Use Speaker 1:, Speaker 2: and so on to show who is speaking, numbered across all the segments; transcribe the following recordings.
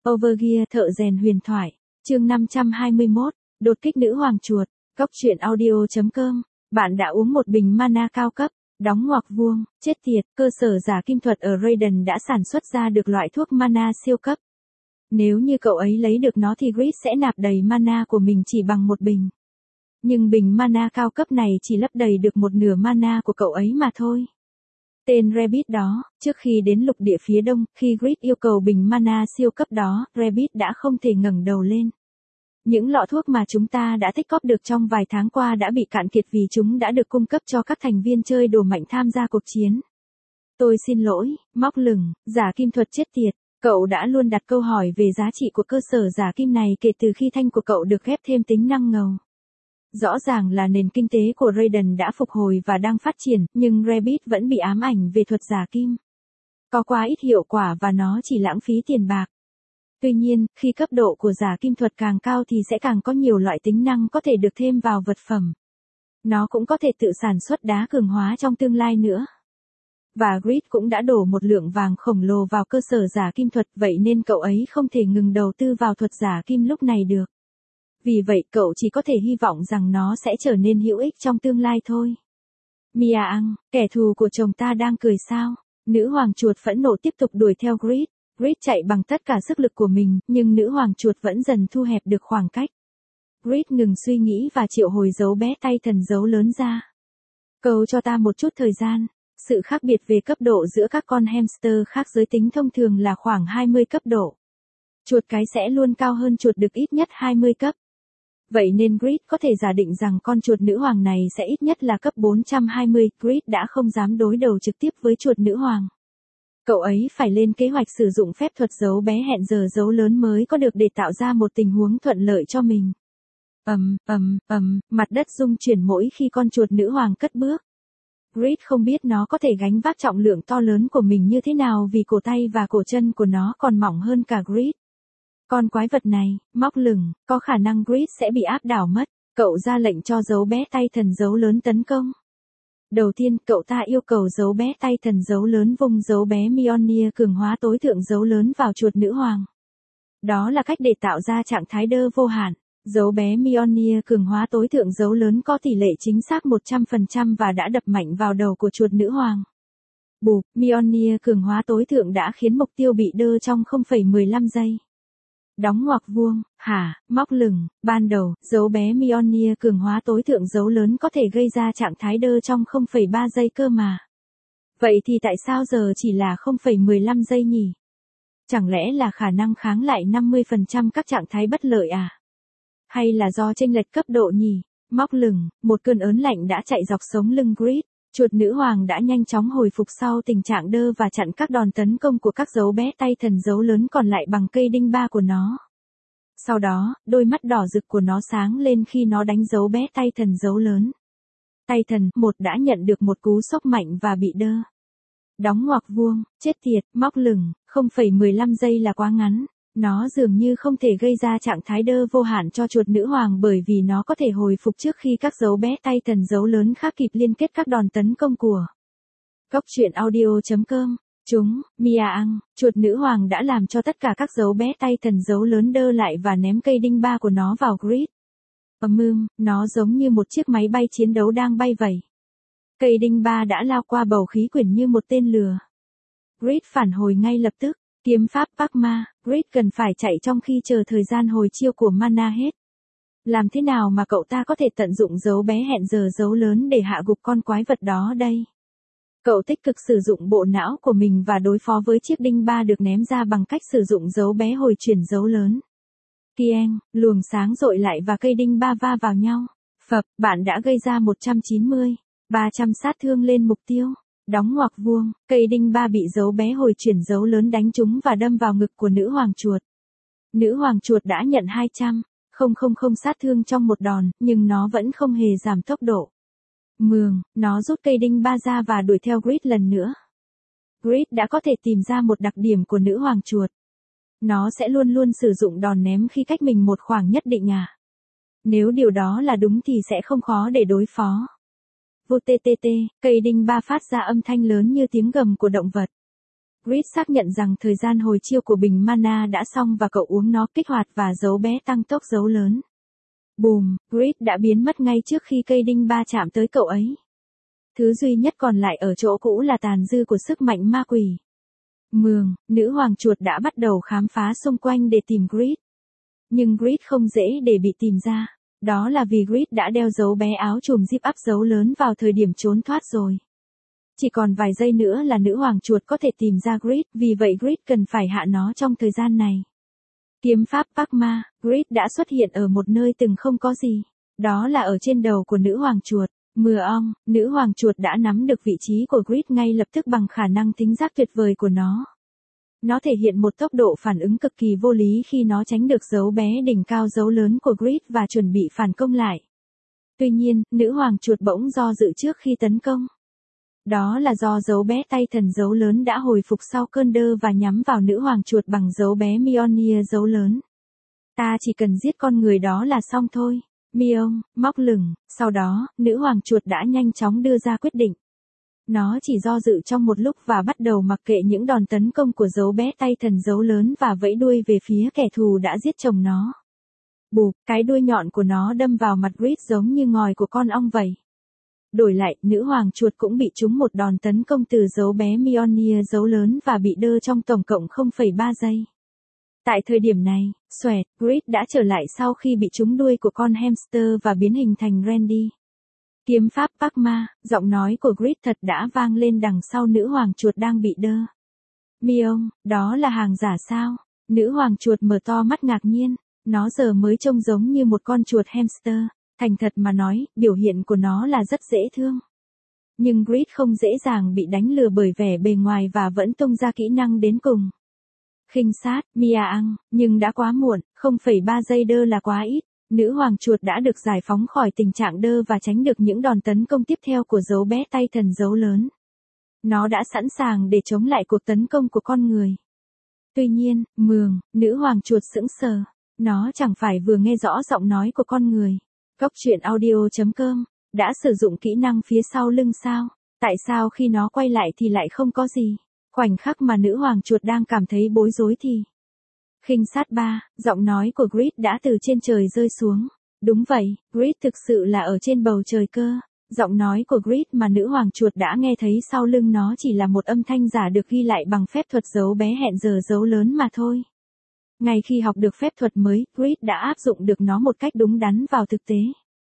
Speaker 1: Overgear thợ rèn huyền thoại, chương 521, đột kích nữ hoàng chuột, góc truyện audio.com, bạn đã uống một bình mana cao cấp, đóng ngoặc vuông, chết tiệt, cơ sở giả kim thuật ở Raiden đã sản xuất ra được loại thuốc mana siêu cấp. Nếu như cậu ấy lấy được nó thì Grid sẽ nạp đầy mana của mình chỉ bằng một bình. Nhưng bình mana cao cấp này chỉ lấp đầy được một nửa mana của cậu ấy mà thôi. Tên Rabbit đó, trước khi đến lục địa phía đông, khi Grid yêu cầu bình mana siêu cấp đó, Rabbit đã không thể ngẩng đầu lên. Những lọ thuốc mà chúng ta đã tích cóp được trong vài tháng qua đã bị cạn kiệt vì chúng đã được cung cấp cho các thành viên chơi đồ mạnh tham gia cuộc chiến. Tôi xin lỗi, móc lửng, giả kim thuật chết tiệt. Cậu đã luôn đặt câu hỏi về giá trị của cơ sở giả kim này kể từ khi thanh của cậu được ghép thêm tính năng ngầu. Rõ ràng là nền kinh tế của Raiden đã phục hồi và đang phát triển, nhưng Rabbit vẫn bị ám ảnh về thuật giả kim. Có quá ít hiệu quả và nó chỉ lãng phí tiền bạc. Tuy nhiên, khi cấp độ của giả kim thuật càng cao thì sẽ càng có nhiều loại tính năng có thể được thêm vào vật phẩm. Nó cũng có thể tự sản xuất đá cường hóa trong tương lai nữa. Và Grid cũng đã đổ một lượng vàng khổng lồ vào cơ sở giả kim thuật, vậy nên cậu ấy không thể ngừng đầu tư vào thuật giả kim lúc này được. Vì vậy cậu chỉ có thể hy vọng rằng nó sẽ trở nên hữu ích trong tương lai thôi. Miang, kẻ thù của chồng ta đang cười sao? Nữ hoàng chuột phẫn nộ tiếp tục đuổi theo Grid. Grid chạy bằng tất cả sức lực của mình, nhưng nữ hoàng chuột vẫn dần thu hẹp được khoảng cách. Grid ngừng suy nghĩ và triệu hồi dấu bé tay thần dấu lớn ra. Cầu cho ta một chút thời gian. Sự khác biệt về cấp độ giữa các con hamster khác giới tính thông thường là khoảng 20 cấp độ. Chuột cái sẽ luôn cao hơn chuột đực ít nhất 20 cấp. Vậy nên Grid có thể giả định rằng con chuột nữ hoàng này sẽ ít nhất là cấp 420. Grid đã không dám đối đầu trực tiếp với chuột nữ hoàng. Cậu ấy phải lên kế hoạch sử dụng phép thuật dấu bé hẹn giờ dấu lớn mới có được để tạo ra một tình huống thuận lợi cho mình. Mặt đất rung chuyển mỗi khi con chuột nữ hoàng cất bước. Grid không biết nó có thể gánh vác trọng lượng to lớn của mình như thế nào vì cổ tay và cổ chân của nó còn mỏng hơn cả Grid. Con quái vật này, móc lửng, có khả năng Grid sẽ bị áp đảo mất. Cậu ra lệnh cho dấu bé tay thần dấu lớn tấn công. Đầu tiên, cậu ta yêu cầu dấu bé tay thần dấu lớn vung dấu bé Mjolnir cường hóa tối thượng dấu lớn vào chuột nữ hoàng. Đó là cách để tạo ra trạng thái đơ vô hạn. Dấu bé Mjolnir cường hóa tối thượng dấu lớn có tỷ lệ chính xác 100% và đã đập mạnh vào đầu của chuột nữ hoàng. Bụp, Mjolnir cường hóa tối thượng đã khiến mục tiêu bị đơ trong 0,15 giây. Đóng ngoặc vuông, móc lửng, ban đầu, dấu bé Mjolnir cường hóa tối thượng dấu lớn có thể gây ra trạng thái đơ trong 0,3 giây cơ mà. Vậy thì tại sao giờ chỉ là 0,15 giây nhỉ? Chẳng lẽ là khả năng kháng lại 50% các trạng thái bất lợi à? Hay là do chênh lệch cấp độ nhỉ? Móc lửng, một cơn ớn lạnh đã chạy dọc sống lưng Grid. Chuột nữ hoàng đã nhanh chóng hồi phục sau tình trạng đơ và chặn các đòn tấn công của các dấu bé tay thần dấu lớn còn lại bằng cây đinh ba của nó. Sau đó, đôi mắt đỏ rực của nó sáng lên khi nó đánh dấu bé tay thần dấu lớn. Tay thần 1 đã nhận được một cú sốc mạnh và bị đơ. Đóng ngoặc vuông, chết tiệt, móc lửng, 0,15 giây là quá ngắn. Nó dường như không thể gây ra trạng thái đơ vô hạn cho chuột nữ hoàng bởi vì nó có thể hồi phục trước khi các dấu bé tay thần dấu lớn khác kịp liên kết các đòn tấn công của. Góc truyện audio.com, Miang, chuột nữ hoàng đã làm cho tất cả các dấu bé tay thần dấu lớn đơ lại và ném cây đinh ba của nó vào Grid. Nó giống như một chiếc máy bay chiến đấu đang bay vậy. Cây đinh ba đã lao qua bầu khí quyển như một tên lừa. Grid phản hồi ngay lập tức. Kiếm pháp Parkma, Grid cần phải chạy trong khi chờ thời gian hồi chiêu của mana hết. Làm thế nào mà cậu ta có thể tận dụng dấu bé hẹn giờ dấu lớn để hạ gục con quái vật đó đây? Cậu tích cực sử dụng bộ não của mình và đối phó với chiếc đinh ba được ném ra bằng cách sử dụng dấu bé hồi chuyển dấu lớn. Kieng, luồng sáng dội lại và cây đinh ba va vào nhau. Phập, bạn đã gây ra 300 sát thương lên mục tiêu. Đóng ngoặc vuông, cây đinh ba bị dấu bé hồi chuyển dấu lớn đánh trúng và đâm vào ngực của nữ hoàng chuột. Nữ hoàng chuột đã nhận 200 sát thương trong một đòn, nhưng nó vẫn không hề giảm tốc độ. Nó rút cây đinh ba ra và đuổi theo Grid lần nữa. Grid đã có thể tìm ra một đặc điểm của nữ hoàng chuột. Nó sẽ luôn luôn sử dụng đòn ném khi cách mình một khoảng nhất định à? Nếu điều đó là đúng thì sẽ không khó để đối phó. Vô ttt, cây đinh ba phát ra âm thanh lớn như tiếng gầm của động vật. Grid xác nhận rằng thời gian hồi chiêu của bình mana đã xong và cậu uống nó kích hoạt và dấu bé tăng tốc dấu lớn. Bùm, Grid đã biến mất ngay trước khi cây đinh ba chạm tới cậu ấy. Thứ duy nhất còn lại ở chỗ cũ là tàn dư của sức mạnh ma quỷ. Mường, nữ hoàng chuột đã bắt đầu khám phá xung quanh để tìm Grid. Nhưng Grid không dễ để bị tìm ra. Đó là vì Grid đã đeo dấu bé áo chùm zip up dấu lớn vào thời điểm trốn thoát rồi. Chỉ còn vài giây nữa là nữ hoàng chuột có thể tìm ra Grid, vì vậy Grid cần phải hạ nó trong thời gian này. Kiếm pháp Parkma, Grid đã xuất hiện ở một nơi từng không có gì. Đó là ở trên đầu của nữ hoàng chuột. Mưa ong, nữ hoàng chuột đã nắm được vị trí của Grid ngay lập tức bằng khả năng thính giác tuyệt vời của nó. Nó thể hiện một tốc độ phản ứng cực kỳ vô lý khi nó tránh được dấu bé đỉnh cao dấu lớn của Grid và chuẩn bị phản công lại. Tuy nhiên, nữ hoàng chuột bỗng do dự trước khi tấn công. Đó là do dấu bé tay thần dấu lớn đã hồi phục sau cơn đơ và nhắm vào nữ hoàng chuột bằng dấu bé Mjolnir dấu lớn. Ta chỉ cần giết con người đó là xong thôi. Miông, móc lửng, sau đó, nữ hoàng chuột đã nhanh chóng đưa ra quyết định. Nó chỉ do dự trong một lúc và bắt đầu mặc kệ những đòn tấn công của dấu bé tay thần dấu lớn và vẫy đuôi về phía kẻ thù đã giết chồng nó. Bụp, cái đuôi nhọn của nó đâm vào mặt Grid giống như ngòi của con ong vậy. Đổi lại, nữ hoàng chuột cũng bị trúng một đòn tấn công từ dấu bé Mjolnir dấu lớn và bị đơ trong tổng cộng 0,3 giây. Tại thời điểm này, xoẹt, Grid đã trở lại sau khi bị trúng đuôi của con hamster và biến hình thành Randy. Kiếm pháp Parkma, giọng nói của Grid thật đã vang lên đằng sau nữ hoàng chuột đang bị đơ. Miông, đó là hàng giả sao? Nữ hoàng chuột mở to mắt ngạc nhiên, nó giờ mới trông giống như một con chuột hamster. Thành thật mà nói, biểu hiện của nó là rất dễ thương. Nhưng Grid không dễ dàng bị đánh lừa bởi vẻ bề ngoài và vẫn tung ra kỹ năng đến cùng. Khinh sát, Miang, nhưng đã quá muộn, 0,3 giây đơ là quá ít. Nữ hoàng chuột đã được giải phóng khỏi tình trạng đơ và tránh được những đòn tấn công tiếp theo của dấu bé tay thần dấu lớn. Nó đã sẵn sàng để chống lại cuộc tấn công của con người. Tuy nhiên, mường, nữ hoàng chuột sững sờ. Nó chẳng phải vừa nghe rõ giọng nói của con người. Góc truyện audio.com, đã sử dụng kỹ năng phía sau lưng sao? Tại sao khi nó quay lại thì lại không có gì? Khoảnh khắc mà nữ hoàng chuột đang cảm thấy bối rối thì... Khinh sát 3, giọng nói của Grid đã từ trên trời rơi xuống. Đúng vậy, Grid thực sự là ở trên bầu trời cơ. Giọng nói của Grid mà nữ hoàng chuột đã nghe thấy sau lưng nó chỉ là một âm thanh giả được ghi lại bằng phép thuật dấu bé hẹn giờ dấu lớn mà thôi. Ngay khi học được phép thuật mới, Grid đã áp dụng được nó một cách đúng đắn vào thực tế.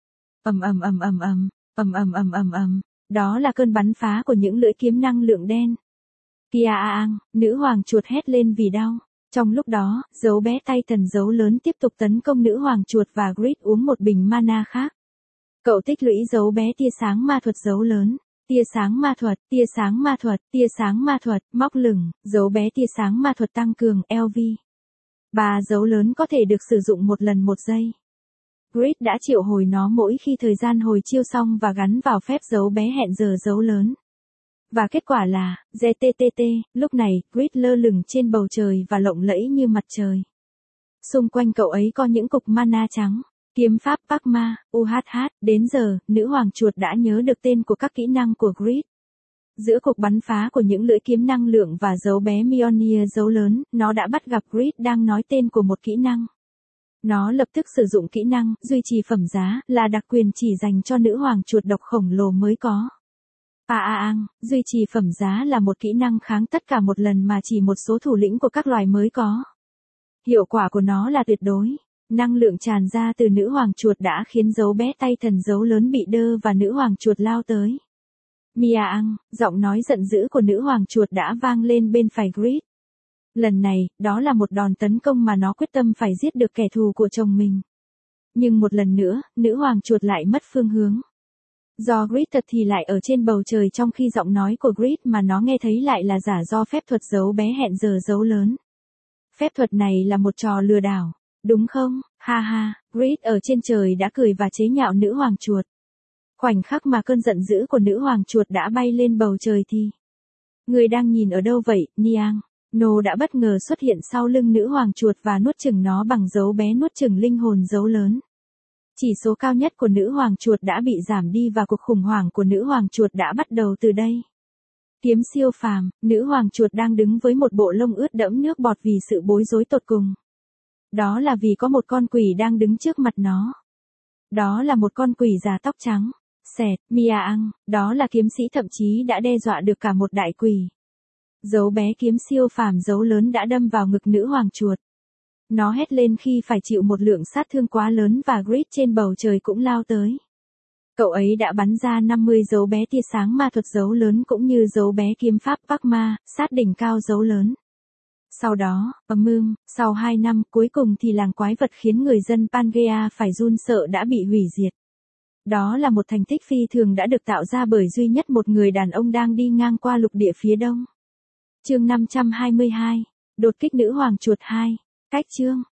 Speaker 1: Đó là cơn bắn phá của những lưỡi kiếm năng lượng đen. Kiaang, nữ hoàng chuột hét lên vì đau. Trong lúc đó, dấu bé tay thần dấu lớn tiếp tục tấn công nữ hoàng chuột và Grid uống một bình mana khác. Cậu tích lũy dấu bé tia sáng ma thuật dấu lớn. Tia sáng ma thuật, tia sáng ma thuật, tia sáng ma thuật, móc lửng, dấu bé tia sáng ma thuật tăng cường, LV. 3 dấu lớn có thể được sử dụng một lần 1 giây. Grid đã triệu hồi nó mỗi khi thời gian hồi chiêu xong và gắn vào phép dấu bé hẹn giờ dấu lớn. Và kết quả là, GTTT, lúc này, Grid lơ lửng trên bầu trời và lộng lẫy như mặt trời. Xung quanh cậu ấy có những cục mana trắng. Kiếm pháp Parkma, UHH, đến giờ, nữ hoàng chuột đã nhớ được tên của các kỹ năng của Grid. Giữa cuộc bắn phá của những lưỡi kiếm năng lượng và dấu bé Mjolnir dấu lớn, nó đã bắt gặp Grid đang nói tên của một kỹ năng. Nó lập tức sử dụng kỹ năng, duy trì phẩm giá, là đặc quyền chỉ dành cho nữ hoàng chuột độc khổng lồ mới có. Paang, duy trì phẩm giá là một kỹ năng kháng tất cả một lần mà chỉ một số thủ lĩnh của các loài mới có. Hiệu quả của nó là tuyệt đối. Năng lượng tràn ra từ nữ hoàng chuột đã khiến dấu bé tay thần dấu lớn bị đơ và nữ hoàng chuột lao tới. Miang, giọng nói giận dữ của nữ hoàng chuột đã vang lên bên phải Grid. Lần này, đó là một đòn tấn công mà nó quyết tâm phải giết được kẻ thù của chồng mình. Nhưng một lần nữa, nữ hoàng chuột lại mất phương hướng. Do Grid thật thì lại ở trên bầu trời trong khi giọng nói của Grid mà nó nghe thấy lại là giả do phép thuật dấu bé hẹn giờ dấu lớn. Phép thuật này là một trò lừa đảo, đúng không? Ha ha, Grid ở trên trời đã cười và chế nhạo nữ hoàng chuột. Khoảnh khắc mà cơn giận dữ của nữ hoàng chuột đã bay lên bầu trời thì... Người đang nhìn ở đâu vậy, Niang? Nô đã bất ngờ xuất hiện sau lưng nữ hoàng chuột và nuốt chửng nó bằng dấu bé nuốt chửng linh hồn dấu lớn. Chỉ số cao nhất của nữ hoàng chuột đã bị giảm đi và cuộc khủng hoảng của nữ hoàng chuột đã bắt đầu từ đây. Kiếm siêu phàm, nữ hoàng chuột đang đứng với một bộ lông ướt đẫm nước bọt vì sự bối rối tột cùng. Đó là vì có một con quỷ đang đứng trước mặt nó. Đó là một con quỷ già tóc trắng. Sẹt, Miaang, đó là kiếm sĩ thậm chí đã đe dọa được cả một đại quỷ. Dấu bé kiếm siêu phàm dấu lớn đã đâm vào ngực nữ hoàng chuột. Nó hét lên khi phải chịu một lượng sát thương quá lớn và Grid trên bầu trời cũng lao tới. Cậu ấy đã bắn ra 50 dấu bé tia sáng ma thuật dấu lớn cũng như dấu bé kiếm pháp Bắc Ma, sát đỉnh cao dấu lớn. Sau đó, sau 2 năm cuối cùng thì làng quái vật khiến người dân Pangea phải run sợ đã bị hủy diệt. Đó là một thành tích phi thường đã được tạo ra bởi duy nhất một người đàn ông đang đi ngang qua lục địa phía đông. Chương 522. Đột kích nữ hoàng chuột 2. Cách chương